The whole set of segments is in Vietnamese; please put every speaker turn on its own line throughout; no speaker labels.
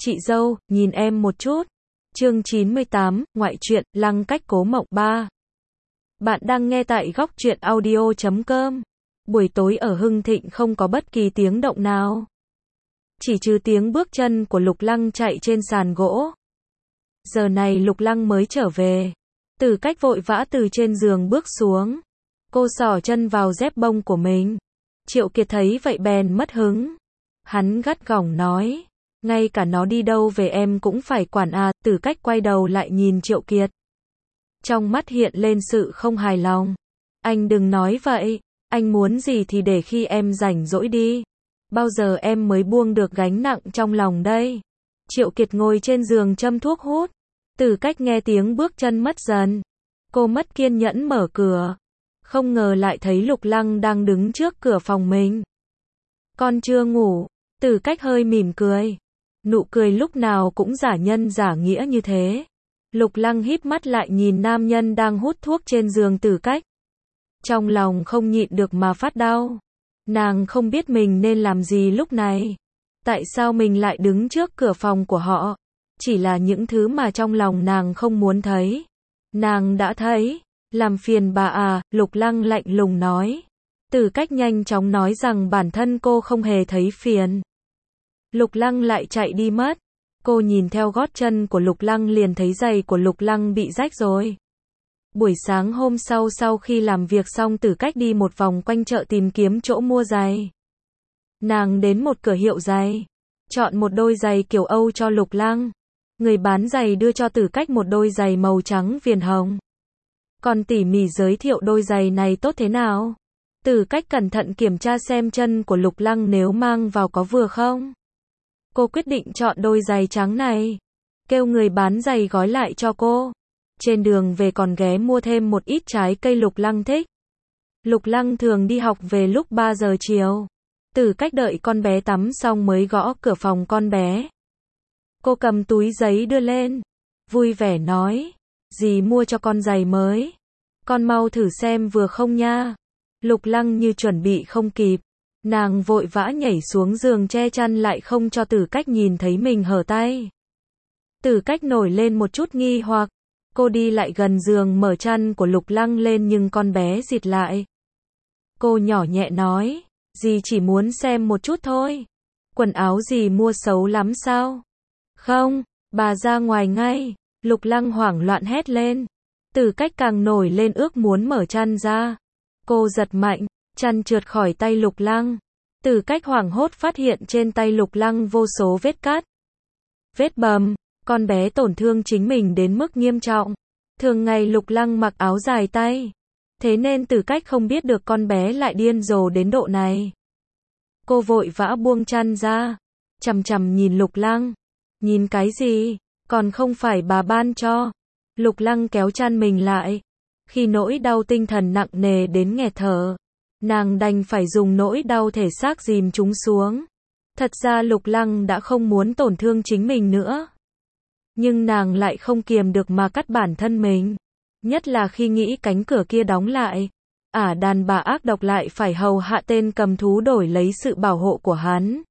Chị dâu, nhìn em một chút. Chương 98, ngoại truyện, Lăng cách cố mộng 3. Bạn đang nghe tại góc truyện audio.com. Buổi tối ở Hưng Thịnh không có bất kỳ tiếng động nào. Chỉ trừ tiếng bước chân của Lục Lăng chạy trên sàn gỗ. Giờ này Lục Lăng mới trở về. Tử Cách vội vã từ trên giường bước xuống. Cô xỏ chân vào dép bông của mình. Triệu Kiệt thấy vậy bèn mất hứng. Hắn gắt gỏng nói. Ngay cả nó đi đâu về em cũng phải quản à. Tử Cách quay đầu lại nhìn Triệu Kiệt. Trong mắt hiện lên sự không hài lòng. Anh đừng nói vậy. Anh muốn gì thì để khi em rảnh rỗi đi. Bao giờ em mới buông được gánh nặng trong lòng đây? Triệu Kiệt ngồi trên giường châm thuốc hút. Tử Cách nghe tiếng bước chân mất dần. Cô mất kiên nhẫn mở cửa. Không ngờ lại thấy Lục Lăng đang đứng trước cửa phòng mình. Con chưa ngủ. Tử Cách hơi mỉm cười. Nụ cười lúc nào cũng giả nhân giả nghĩa như thế. Lục Lăng híp mắt lại nhìn nam nhân đang hút thuốc trên giường Tử Cách. Trong lòng không nhịn được mà phát đau. Nàng không biết mình nên làm gì lúc này. Tại sao mình lại đứng trước cửa phòng của họ? Chỉ là những thứ mà trong lòng nàng không muốn thấy. Nàng đã thấy. Làm phiền bà à, Lục Lăng lạnh lùng nói. Tử Cách nhanh chóng nói rằng bản thân cô không hề thấy phiền. Lục Lăng lại chạy đi mất. Cô nhìn theo gót chân của Lục Lăng liền thấy giày của Lục Lăng bị rách rồi. Buổi sáng hôm sau khi làm việc xong Tử Cách đi một vòng quanh chợ tìm kiếm chỗ mua giày. Nàng đến một cửa hiệu giày. Chọn một đôi giày kiểu Âu cho Lục Lăng. Người bán giày đưa cho Tử Cách một đôi giày màu trắng viền hồng. Còn tỉ mỉ giới thiệu đôi giày này tốt thế nào. Tử Cách cẩn thận kiểm tra xem chân của Lục Lăng nếu mang vào có vừa không. Cô quyết định chọn đôi giày trắng này. Kêu người bán giày gói lại cho cô. Trên đường về còn ghé mua thêm một ít trái cây Lục Lăng thích. Lục Lăng thường đi học về lúc 3 giờ chiều. Tử Cách đợi con bé tắm xong mới gõ cửa phòng con bé. Cô cầm túi giấy đưa lên. Vui vẻ nói. Dì mua cho con giày mới. Con mau thử xem vừa không nha. Lục Lăng như chuẩn bị không kịp. Nàng vội vã nhảy xuống giường che chăn lại không cho Tử Cách nhìn thấy mình hở tay. Tử Cách nổi lên một chút nghi hoặc. Cô đi lại gần giường mở chăn của Lục Lăng lên nhưng con bé rịt lại. Cô nhỏ nhẹ nói. Dì chỉ muốn xem một chút thôi. Quần áo dì mua xấu lắm sao? Không, bà ra ngoài ngay. Lục Lăng hoảng loạn hét lên. Tử Cách càng nổi lên ước muốn mở chăn ra. Cô giật mạnh, chăn trượt khỏi tay Lục Lăng. Tử Cách hoảng hốt phát hiện trên tay Lục Lăng vô số vết cắt. Vết bầm, con bé tổn thương chính mình đến mức nghiêm trọng. Thường ngày Lục Lăng mặc áo dài tay. Thế nên Tử Cách không biết được con bé lại điên rồ đến độ này. Cô vội vã buông chăn ra. Chằm chằm nhìn Lục Lăng. Nhìn cái gì? Còn không phải bà ban cho. Lục Lăng kéo chăn mình lại. Khi nỗi đau tinh thần nặng nề đến nghẹt thở. Nàng đành phải dùng nỗi đau thể xác dìm chúng xuống. Thật ra Lục Lăng đã không muốn tổn thương chính mình nữa. Nhưng nàng lại không kiềm được mà cắt bản thân mình. Nhất là khi nghĩ cánh cửa kia đóng lại. Đàn bà ác độc lại phải hầu hạ tên cầm thú đổi lấy sự bảo hộ của hắn.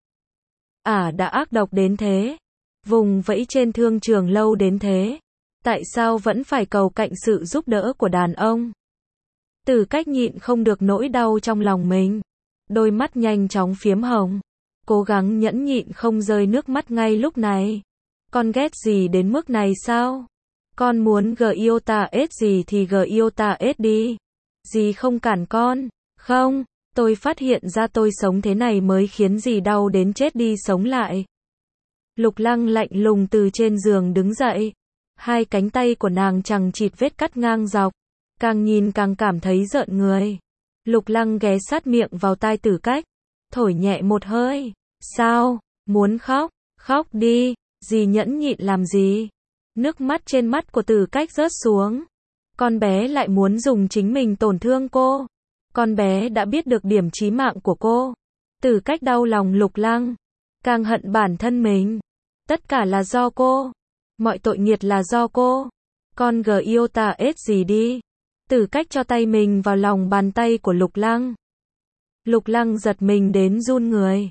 Đã ác độc đến thế. Vùng vẫy trên thương trường lâu đến thế. Tại sao vẫn phải cầu cạnh sự giúp đỡ của đàn ông? Tử Cách nhịn không được nỗi đau trong lòng mình. Đôi mắt nhanh chóng phiếm hồng. Cố gắng nhẫn nhịn không rơi nước mắt ngay lúc này. Con ghét gì đến mức này sao? Con muốn G.I.O.T.A.S gì thì G.I.O.T.A.S đi. Dì không cản con. Không, tôi phát hiện ra tôi sống thế này mới khiến dì đau đến chết đi sống lại. Lục Lăng lạnh lùng từ trên giường đứng dậy. Hai cánh tay của nàng chằng chịt vết cắt ngang dọc. Càng nhìn càng cảm thấy rợn người. Lục Lăng ghé sát miệng vào tai Tử Cách. Thổi nhẹ một hơi. Sao? Muốn khóc? Khóc đi. Dì nhẫn nhịn làm gì? Nước mắt trên mắt của Tử Cách rớt xuống. Con bé lại muốn dùng chính mình tổn thương cô. Con bé đã biết được điểm chí mạng của cô. Tử Cách đau lòng Lục Lăng. Càng hận bản thân mình. Tất cả là do cô. Mọi tội nghiệt là do cô. Con G.I.O.T.A.S gì đi. Tử Cách cho tay mình vào lòng bàn tay của Lục Lăng. Lục Lăng giật mình đến run người.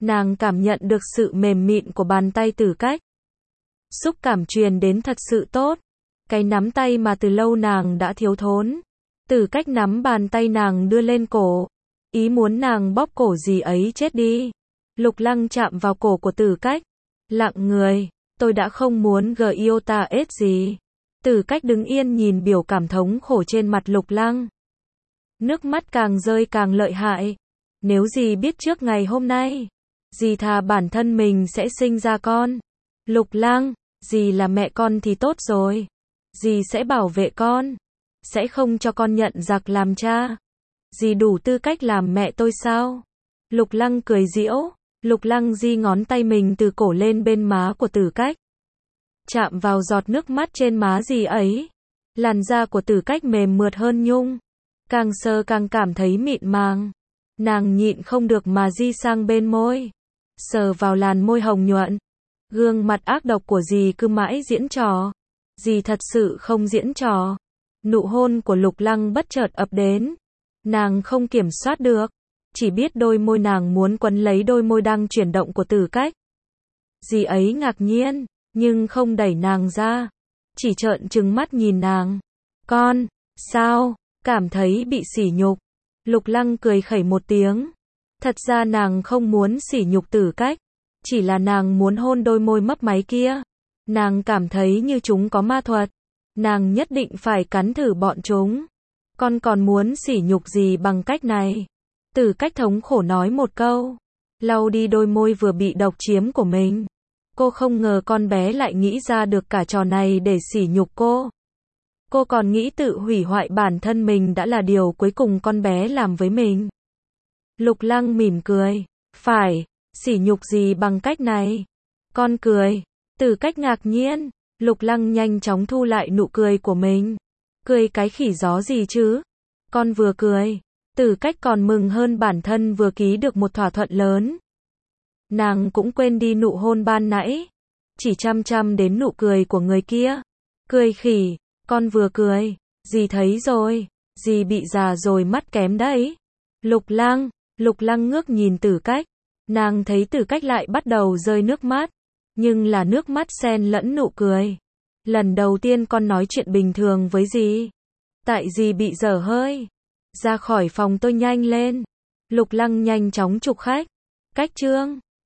Nàng cảm nhận được sự mềm mịn của bàn tay Tử Cách. Xúc cảm truyền đến thật sự tốt. Cái nắm tay mà từ lâu nàng đã thiếu thốn. Tử Cách nắm bàn tay nàng đưa lên cổ. Ý muốn nàng bóp cổ gì ấy chết đi. Lục Lăng chạm vào cổ của Tử Cách. Lặng người, tôi đã không muốn yêu ta ết gì. Tử Cách đứng yên nhìn biểu cảm thống khổ trên mặt Lục Lăng. Nước mắt càng rơi càng lợi hại. Nếu dì biết trước ngày hôm nay, dì thà bản thân mình sẽ sinh ra con. Lục Lăng, dì là mẹ con thì tốt rồi. Dì sẽ bảo vệ con. Sẽ không cho con nhận giặc làm cha. Dì đủ tư cách làm mẹ tôi sao? Lục Lăng cười giễu. Lục Lăng di ngón tay mình từ cổ lên bên má của Tử Cách. Chạm vào giọt nước mắt trên má dì ấy. Làn da của Tử Cách mềm mượt hơn nhung. Càng sờ càng cảm thấy mịn màng. Nàng nhịn không được mà di sang bên môi. Sờ vào làn môi hồng nhuận. Gương mặt ác độc của dì cứ mãi diễn trò. Dì thật sự không diễn trò. Nụ hôn của Lục Lăng bất chợt ập đến. Nàng không kiểm soát được. Chỉ biết đôi môi nàng muốn quấn lấy đôi môi đang chuyển động của Tử Cách. Dì ấy ngạc nhiên, nhưng không đẩy nàng ra. Chỉ trợn trừng mắt nhìn nàng. Con, sao, cảm thấy bị sỉ nhục. Lục Lăng cười khẩy một tiếng. Thật ra nàng không muốn sỉ nhục Tử Cách. Chỉ là nàng muốn hôn đôi môi mấp máy kia. Nàng cảm thấy như chúng có ma thuật. Nàng nhất định phải cắn thử bọn chúng. Con còn muốn sỉ nhục gì bằng cách này? Tử Cách thống khổ nói một câu. Lau đi đôi môi vừa bị độc chiếm của mình. Cô không ngờ con bé lại nghĩ ra được cả trò này để sỉ nhục cô. Cô còn nghĩ tự hủy hoại bản thân mình đã là điều cuối cùng con bé làm với mình. Lục Lăng mỉm cười. Phải, sỉ nhục gì bằng cách này? Con cười. Tử Cách ngạc nhiên. Lục Lăng nhanh chóng thu lại nụ cười của mình. Cười cái khỉ gió gì chứ? Con vừa cười. Tử Cách còn mừng hơn bản thân vừa ký được một thỏa thuận lớn. Nàng cũng quên đi nụ hôn ban nãy. Chỉ chăm chăm đến nụ cười của người kia. Cười khỉ, con vừa cười. Dì thấy rồi. Dì bị già rồi mắt kém đấy. Lục Lăng ngước nhìn Tử Cách. Nàng thấy Tử Cách lại bắt đầu rơi nước mắt. Nhưng là nước mắt xen lẫn nụ cười. Lần đầu tiên con nói chuyện bình thường với dì. Tại dì bị dở hơi. Ra khỏi phòng tôi nhanh lên. Lục Lăng nhanh chóng chụp khách. Cách chương